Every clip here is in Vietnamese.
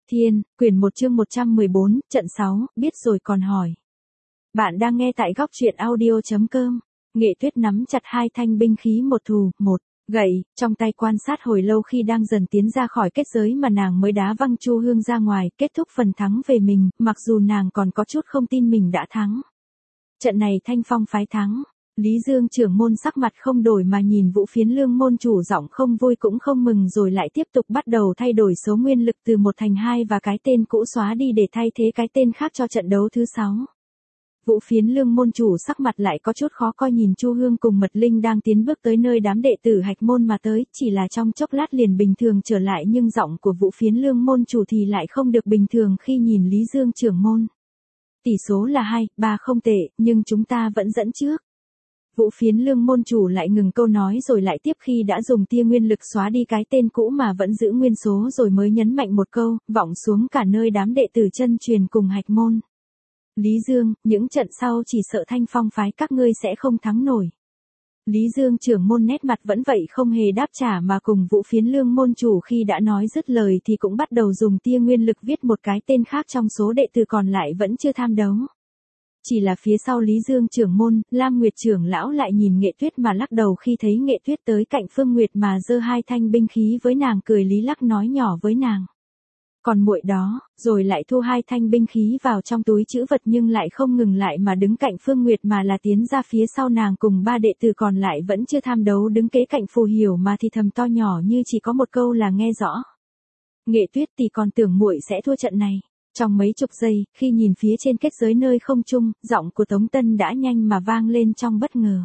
Thiên, quyển 1 chương 114, trận 6, biết rồi còn hỏi. Bạn đang nghe tại góc truyện audio.com. Nghệ Tuyết nắm chặt hai thanh binh khí một thù, một gậy, trong tay quan sát hồi lâu khi đang dần tiến ra khỏi kết giới mà nàng mới đá văng Chu Hương ra ngoài, kết thúc phần thắng về mình, mặc dù nàng còn có chút không tin mình đã thắng. Trận này Thanh Phong phái thắng. Lý Dương trưởng môn sắc mặt không đổi mà nhìn Vũ Phiến Lương môn chủ, giọng không vui cũng không mừng, rồi lại tiếp tục bắt đầu thay đổi số nguyên lực từ 1 thành 2 và cái tên cũ xóa đi để thay thế cái tên khác cho trận đấu thứ 6. Vũ Phiến Lương môn chủ sắc mặt lại có chút khó coi nhìn Chu Hương cùng Mật Linh đang tiến bước tới nơi đám đệ tử Hạch môn mà tới, chỉ là trong chốc lát liền bình thường trở lại, nhưng giọng của Vũ Phiến Lương môn chủ thì lại không được bình thường khi nhìn Lý Dương trưởng môn. Tỷ số là 2-3 không tệ, nhưng chúng ta vẫn dẫn trước. Vũ Phiến Lương môn chủ lại ngừng câu nói rồi lại tiếp, khi đã dùng tia nguyên lực xóa đi cái tên cũ mà vẫn giữ nguyên số, rồi mới nhấn mạnh một câu, vọng xuống cả nơi đám đệ tử chân truyền cùng Hạch môn. Lý Dương, những trận sau chỉ sợ Thanh Phong phái các ngươi sẽ không thắng nổi. Lý Dương trưởng môn nét mặt vẫn vậy không hề đáp trả, mà cùng Vũ Phiến Lương môn chủ khi đã nói dứt lời thì cũng bắt đầu dùng tia nguyên lực viết một cái tên khác trong số đệ tử còn lại vẫn chưa tham đấu. Chỉ là phía sau Lý Dương trưởng môn, Lam Nguyệt trưởng lão lại nhìn Nghệ Tuyết mà lắc đầu khi thấy Nghệ Tuyết tới cạnh Phương Nguyệt mà giơ hai thanh binh khí với nàng, cười lý lắc nói nhỏ với nàng. Còn muội đó, rồi lại thu hai thanh binh khí vào trong túi trữ vật, nhưng lại không ngừng lại mà đứng cạnh Phương Nguyệt mà là tiến ra phía sau nàng, cùng ba đệ tử còn lại vẫn chưa tham đấu đứng kế cạnh Phù Hiểu mà thì thầm to nhỏ như chỉ có một câu là nghe rõ. Nghệ Tuyết thì còn tưởng muội sẽ thua trận này. Trong mấy chục giây, khi nhìn phía trên kết giới nơi không trung, giọng của Tống Tân đã nhanh mà vang lên trong bất ngờ.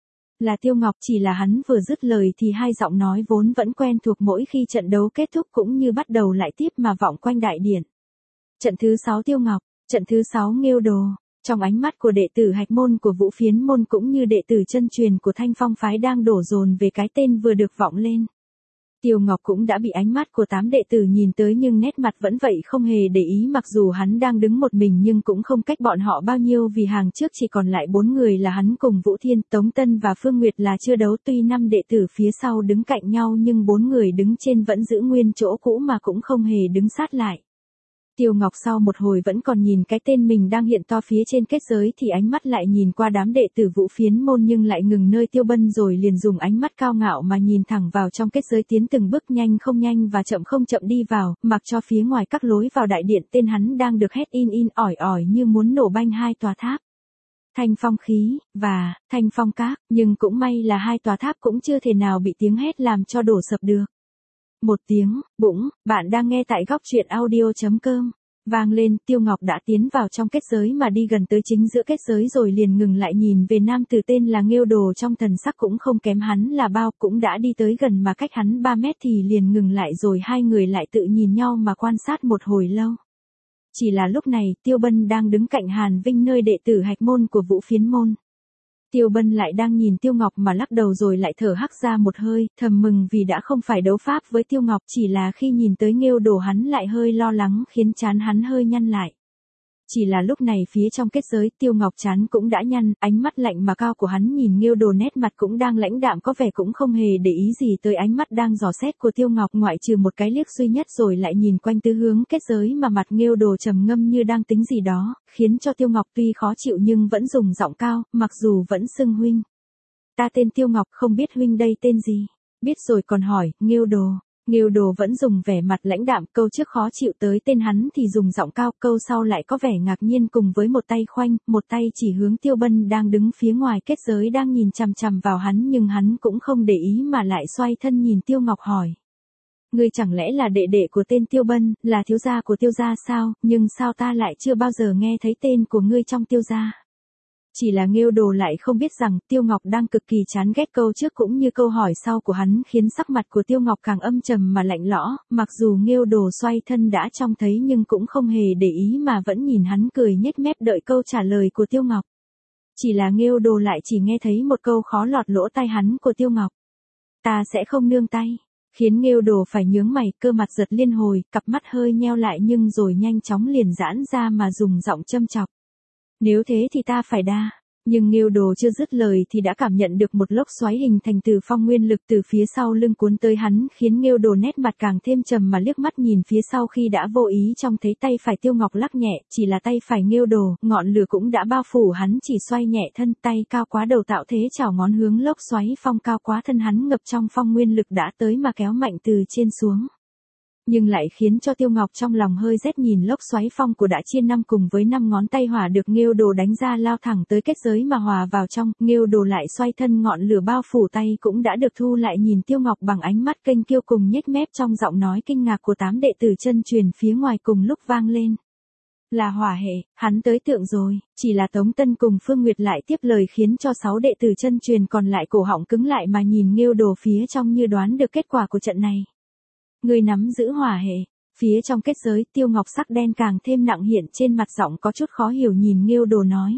Là Tiêu Ngọc, chỉ là hắn vừa dứt lời thì hai giọng nói vốn vẫn quen thuộc mỗi khi trận đấu kết thúc cũng như bắt đầu lại tiếp mà vọng quanh đại điện. Trận thứ 6 Tiêu Ngọc, trận thứ 6 Nghêu Đồ. Trong ánh mắt của đệ tử Hạch môn của Vũ Phiến môn cũng như đệ tử chân truyền của Thanh Phong phái đang đổ dồn về cái tên vừa được vọng lên. Tiêu Ngọc cũng đã bị ánh mắt của 8 đệ tử nhìn tới, nhưng nét mặt vẫn vậy không hề để ý, mặc dù hắn đang đứng một mình nhưng cũng không cách bọn họ bao nhiêu, vì hàng trước chỉ còn lại 4 người là hắn cùng Vũ Thiên, Tống Tân và Phương Nguyệt là chưa đấu. Tuy 5 đệ tử phía sau đứng cạnh nhau nhưng 4 người đứng trên vẫn giữ nguyên chỗ cũ mà cũng không hề đứng sát lại. Tiêu Ngọc sau một hồi vẫn còn nhìn cái tên mình đang hiện to phía trên kết giới thì ánh mắt lại nhìn qua đám đệ tử Vũ Phiến môn, nhưng lại ngừng nơi Tiêu Bân rồi liền dùng ánh mắt cao ngạo mà nhìn thẳng vào trong kết giới, tiến từng bước nhanh không nhanh và chậm không chậm đi vào, mặc cho phía ngoài các lối vào đại điện tên hắn đang được hét in ỏi ỏi như muốn nổ banh hai tòa tháp. Thanh Phong khí, và Thanh Phong các, nhưng cũng may là hai tòa tháp cũng chưa thể nào bị tiếng hét làm cho đổ sập được. Một tiếng, bỗng, bạn đang nghe tại góc truyện audio.com. Vang lên, Tiêu Ngọc đã tiến vào trong kết giới mà đi gần tới chính giữa kết giới rồi liền ngừng lại nhìn về nam tử tên là Nghêu Đồ, trong thần sắc cũng không kém hắn là bao, cũng đã đi tới gần mà cách hắn 3 mét thì liền ngừng lại, rồi hai người lại tự nhìn nhau mà quan sát một hồi lâu. Chỉ là lúc này, Tiêu Bân đang đứng cạnh Hàn Vinh nơi đệ tử Hạch môn của Vũ Phiến môn. Tiêu Bân lại đang nhìn Tiêu Ngọc mà lắc đầu rồi lại thở hắc ra một hơi, thầm mừng vì đã không phải đấu pháp với Tiêu Ngọc, chỉ là khi nhìn tới Nghêu Đồ hắn lại hơi lo lắng, khiến trán hắn hơi nhăn lại. Chỉ là lúc này phía trong kết giới, Tiêu Ngọc trán cũng đã nhăn, ánh mắt lạnh mà cao của hắn nhìn Nghêu Đồ nét mặt cũng đang lãnh đạm, có vẻ cũng không hề để ý gì tới ánh mắt đang dò xét của Tiêu Ngọc, ngoại trừ một cái liếc duy nhất rồi lại nhìn quanh tứ hướng kết giới mà mặt Nghêu Đồ trầm ngâm như đang tính gì đó, khiến cho Tiêu Ngọc tuy khó chịu nhưng vẫn dùng giọng cao, mặc dù vẫn xưng huynh. Ta tên Tiêu Ngọc, không biết huynh đây tên gì. Biết rồi còn hỏi, Nghêu Đồ. Nghêu Đồ vẫn dùng vẻ mặt lãnh đạm, câu trước khó chịu tới tên hắn thì dùng giọng cao, câu sau lại có vẻ ngạc nhiên, cùng với một tay khoanh, một tay chỉ hướng Tiêu Bân đang đứng phía ngoài kết giới đang nhìn chằm chằm vào hắn, nhưng hắn cũng không để ý mà lại xoay thân nhìn Tiêu Ngọc hỏi. Ngươi chẳng lẽ là đệ đệ của tên Tiêu Bân, là thiếu gia của Tiêu gia sao, nhưng sao ta lại chưa bao giờ nghe thấy tên của ngươi trong Tiêu gia? Chỉ là Nghêu Đồ lại không biết rằng Tiêu Ngọc đang cực kỳ chán ghét câu trước cũng như câu hỏi sau của hắn, khiến sắc mặt của Tiêu Ngọc càng âm trầm mà lạnh lẽo, mặc dù Nghêu Đồ xoay thân đã trông thấy nhưng cũng không hề để ý mà vẫn nhìn hắn cười nhếch mép đợi câu trả lời của Tiêu Ngọc. Chỉ là Nghêu Đồ lại chỉ nghe thấy một câu khó lọt lỗ tai hắn của Tiêu Ngọc. Ta sẽ không nương tay. Khiến Nghêu Đồ phải nhướng mày, cơ mặt giật liên hồi, cặp mắt hơi nheo lại nhưng rồi nhanh chóng liền giãn ra mà dùng giọng châm chọc. Nếu thế thì ta phải đa. Nhưng Nghêu Đồ chưa dứt lời thì đã cảm nhận được một lốc xoáy hình thành từ phong nguyên lực từ phía sau lưng cuốn tới hắn, khiến Nghêu Đồ nét mặt càng thêm trầm mà liếc mắt nhìn phía sau khi đã vô ý trông thấy tay phải Tiêu Ngọc lắc nhẹ, chỉ là tay phải Nghêu Đồ, ngọn lửa cũng đã bao phủ hắn, chỉ xoay nhẹ thân, tay cao quá đầu tạo thế chảo ngón hướng lốc xoáy phong cao quá thân hắn ngập trong phong nguyên lực đã tới mà kéo mạnh từ trên xuống. Nhưng lại khiến cho Tiêu Ngọc trong lòng hơi rét, nhìn lốc xoáy phong của đã chia năm cùng với 5 ngón tay hỏa được Nghêu Đồ đánh ra lao thẳng tới kết giới mà hòa vào trong, Nghêu Đồ lại xoay thân, ngọn lửa bao phủ tay cũng đã được thu lại, nhìn Tiêu Ngọc bằng ánh mắt kênh kiêu cùng nhếch mép, trong giọng nói kinh ngạc của 8 đệ tử chân truyền phía ngoài cùng lúc vang lên. Là hỏa hệ, hắn tới tượng rồi, chỉ là Tống Tân cùng Phương Nguyệt lại tiếp lời khiến cho 6 đệ tử chân truyền còn lại cổ họng cứng lại mà nhìn Nghêu Đồ phía trong như đoán được kết quả của trận này. Người nắm giữ hỏa hệ, phía trong kết giới Tiêu Ngọc sắc đen càng thêm nặng hiện trên mặt, giọng có chút khó hiểu nhìn Nghêu Đồ nói.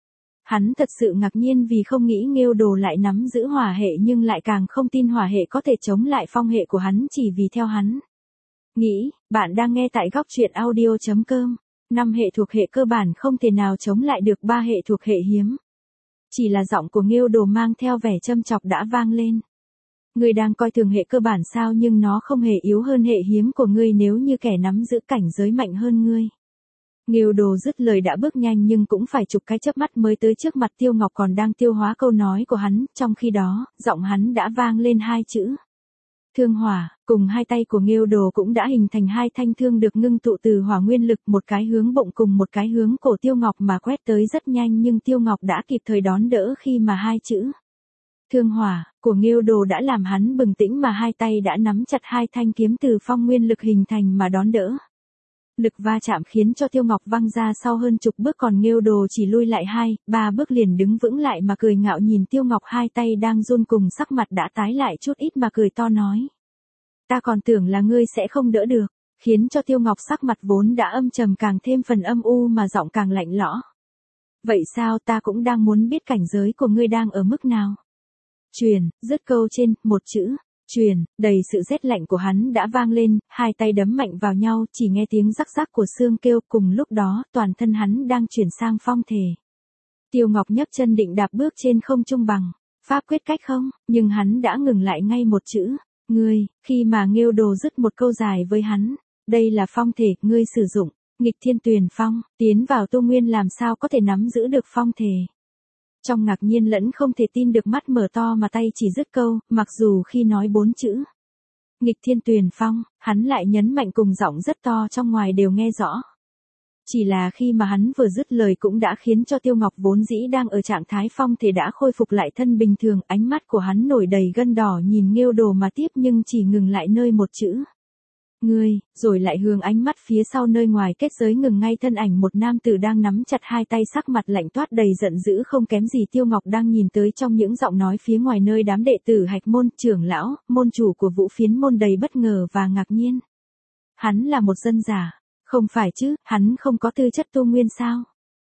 Hắn thật sự ngạc nhiên vì không nghĩ Nghêu Đồ lại nắm giữ hỏa hệ, nhưng lại càng không tin hỏa hệ có thể chống lại phong hệ của hắn, chỉ vì theo hắn nghĩ. Bạn đang nghe tại góc truyện audio.com. 5 hệ thuộc hệ cơ bản không thể nào chống lại được 3 hệ thuộc hệ hiếm. Chỉ là giọng của Nghêu Đồ mang theo vẻ châm chọc đã vang lên. Ngươi đang coi thường hệ cơ bản sao, nhưng nó không hề yếu hơn hệ hiếm của ngươi nếu như kẻ nắm giữ cảnh giới mạnh hơn ngươi. Nghêu Đồ dứt lời đã bước nhanh nhưng cũng phải chục cái chớp mắt mới tới trước mặt Tiêu Ngọc còn đang tiêu hóa câu nói của hắn, trong khi đó, giọng hắn đã vang lên 2 chữ. Thương hỏa, cùng hai tay của Nghêu Đồ cũng đã hình thành 2 thanh thương được ngưng tụ từ hỏa nguyên lực, một cái hướng bụng cùng một cái hướng cổ Tiêu Ngọc mà quét tới rất nhanh, nhưng Tiêu Ngọc đã kịp thời đón đỡ khi mà 2 chữ thương hỏa của Nghêu Đồ đã làm hắn bừng tỉnh, mà 2 tay đã nắm chặt 2 thanh kiếm từ phong nguyên lực hình thành mà đón đỡ. Lực va chạm khiến cho Tiêu Ngọc văng ra sau hơn chục bước, còn Nghêu Đồ chỉ lui lại 2-3 bước liền đứng vững lại mà cười ngạo nhìn Tiêu Ngọc, 2 tay đang run cùng sắc mặt đã tái lại chút ít mà cười to nói. Ta còn tưởng là ngươi sẽ không đỡ được, khiến cho Tiêu Ngọc sắc mặt vốn đã âm trầm càng thêm phần âm u mà giọng càng lạnh lẽo. Vậy sao, ta cũng đang muốn biết cảnh giới của ngươi đang ở mức nào. Truyền, dứt câu trên, một chữ, truyền, đầy sự rét lạnh của hắn đã vang lên, 2 tay đấm mạnh vào nhau, chỉ nghe tiếng rắc rắc của xương kêu, cùng lúc đó, toàn thân hắn đang chuyển sang phong thể. Tiêu Ngọc nhấc chân định đạp bước trên không trung bằng pháp quyết cách không, nhưng hắn đã ngừng lại ngay một chữ, ngươi, khi mà Nghêu Đồ dứt một câu dài với hắn, đây là phong thể, ngươi sử dụng, nghịch thiên tuyền phong, tiến vào tu nguyên làm sao có thể nắm giữ được phong thể. Trong ngạc nhiên lẫn không thể tin được, mắt mở to mà tay chỉ dứt câu, mặc dù khi nói 4 chữ nghịch thiên tuyền phong, hắn lại nhấn mạnh cùng giọng rất to trong ngoài đều nghe rõ. Chỉ là khi mà hắn vừa dứt lời cũng đã khiến cho Tiêu Ngọc vốn dĩ đang ở trạng thái phong thể đã khôi phục lại thân bình thường, ánh mắt của hắn nổi đầy gân đỏ nhìn Nghêu Đồ mà tiếp, nhưng chỉ ngừng lại nơi một chữ. Ngươi, rồi lại hướng ánh mắt phía sau nơi ngoài kết giới ngừng ngay thân ảnh một nam tử đang nắm chặt 2 tay, sắc mặt lạnh toát đầy giận dữ không kém gì Tiêu Ngọc đang nhìn tới trong những giọng nói phía ngoài nơi đám đệ tử Hạch môn, trưởng lão, môn chủ của Vũ Phiến môn đầy bất ngờ và ngạc nhiên. Hắn là một dân giả, không phải chứ, hắn không có tư chất tu nguyên sao?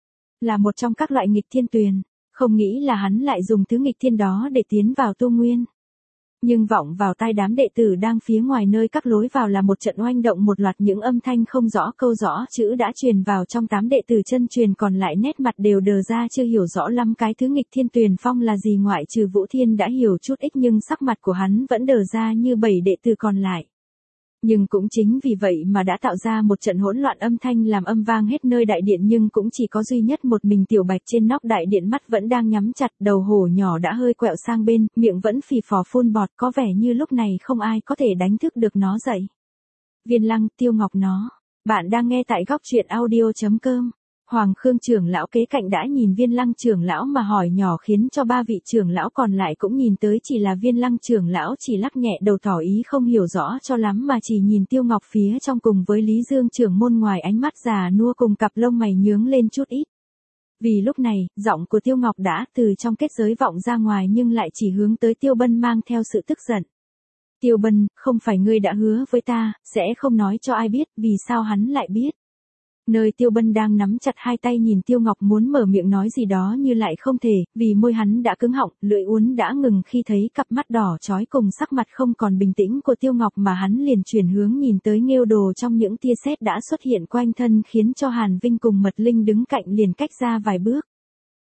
Là một trong các loại nghịch thiên tuyền, không nghĩ là hắn lại dùng thứ nghịch thiên đó để tiến vào tu nguyên. Nhưng vọng vào tai đám đệ tử đang phía ngoài nơi các lối vào là một trận oanh động, một loạt những âm thanh không rõ câu rõ chữ đã truyền vào trong 8 đệ tử chân truyền còn lại, nét mặt đều đờ ra chưa hiểu rõ lắm cái thứ nghịch thiên tuyền phong là gì, ngoại trừ Vũ Thiên đã hiểu chút ít nhưng sắc mặt của hắn vẫn đờ ra như 7 đệ tử còn lại. Nhưng cũng chính vì vậy mà đã tạo ra một trận hỗn loạn âm thanh làm âm vang hết nơi đại điện, nhưng cũng chỉ có duy nhất một mình Tiểu Bạch trên nóc đại điện mắt vẫn đang nhắm chặt, đầu hổ nhỏ đã hơi quẹo sang bên, miệng vẫn phì phò phun bọt, có vẻ như lúc này không ai có thể đánh thức được nó dậy. Viên Lăng, Tiêu Ngọc nó. Bạn đang nghe tại góc truyện audio.com. Hoàng Khương trưởng lão kế cạnh đã nhìn Viên Lăng trưởng lão mà hỏi nhỏ, khiến cho 3 vị trưởng lão còn lại cũng nhìn tới, chỉ là Viên Lăng trưởng lão chỉ lắc nhẹ đầu tỏ ý không hiểu rõ cho lắm mà chỉ nhìn Tiêu Ngọc phía trong cùng với Lý Dương trưởng môn ngoài ánh mắt già nua cùng cặp lông mày nhướng lên chút ít. Vì lúc này, giọng của Tiêu Ngọc đã từ trong kết giới vọng ra ngoài nhưng lại chỉ hướng tới Tiêu Bân mang theo sự tức giận. Tiêu Bân, không phải ngươi đã hứa với ta, sẽ không nói cho ai biết, vì sao hắn lại biết? Nơi Tiêu Bân đang nắm chặt 2 tay nhìn Tiêu Ngọc muốn mở miệng nói gì đó như lại không thể, vì môi hắn đã cứng họng, lưỡi uốn đã ngừng khi thấy cặp mắt đỏ chói cùng sắc mặt không còn bình tĩnh của Tiêu Ngọc, mà hắn liền chuyển hướng nhìn tới Nghêu Đồ trong những tia sét đã xuất hiện quanh thân, khiến cho Hàn Vinh cùng Mật Linh đứng cạnh liền cách ra vài bước.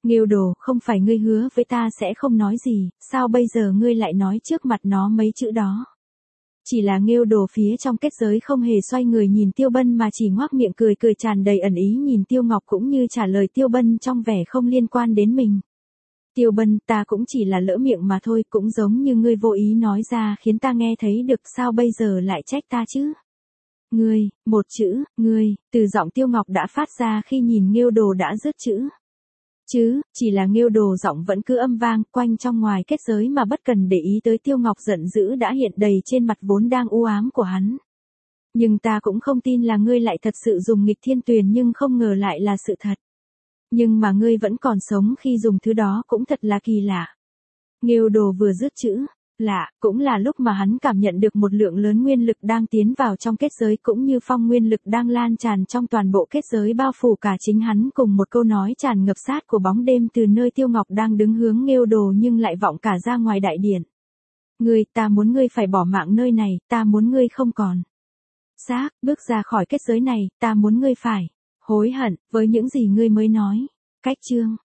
Nghêu Đồ, không phải ngươi hứa với ta sẽ không nói gì, sao bây giờ ngươi lại nói trước mặt nó mấy chữ đó? Chỉ là Nghêu Đồ phía trong kết giới không hề xoay người nhìn Tiêu Bân mà chỉ ngoác miệng cười cười tràn đầy ẩn ý nhìn Tiêu Ngọc cũng như trả lời Tiêu Bân trong vẻ không liên quan đến mình. Tiêu Bân, ta cũng chỉ là lỡ miệng mà thôi, cũng giống như ngươi vô ý nói ra khiến ta nghe thấy được, sao bây giờ lại trách ta chứ? Ngươi, một chữ, ngươi, từ giọng Tiêu Ngọc đã phát ra khi nhìn Nghêu Đồ đã dứt chữ. Chứ, chỉ là Nghêu Đồ giọng vẫn cứ âm vang quanh trong ngoài kết giới mà bất cần để ý tới Tiêu Ngọc giận dữ đã hiện đầy trên mặt vốn đang u ám của hắn. Nhưng ta cũng không tin là ngươi lại thật sự dùng nghịch thiên tuyền nhưng không ngờ lại là sự thật. Nhưng mà ngươi vẫn còn sống khi dùng thứ đó cũng thật là kỳ lạ. Nghêu Đồ vừa dứt chữ, lạ, cũng là lúc mà hắn cảm nhận được một lượng lớn nguyên lực đang tiến vào trong kết giới cũng như phong nguyên lực đang lan tràn trong toàn bộ kết giới bao phủ cả chính hắn cùng một câu nói tràn ngập sát của bóng đêm từ nơi Tiêu Ngọc đang đứng hướng Nghêu Đồ nhưng lại vọng cả ra ngoài đại điện. Ngươi, ta muốn ngươi phải bỏ mạng nơi này, ta muốn ngươi không còn xác, bước ra khỏi kết giới này, ta muốn ngươi phải hối hận với những gì ngươi mới nói. Cách chương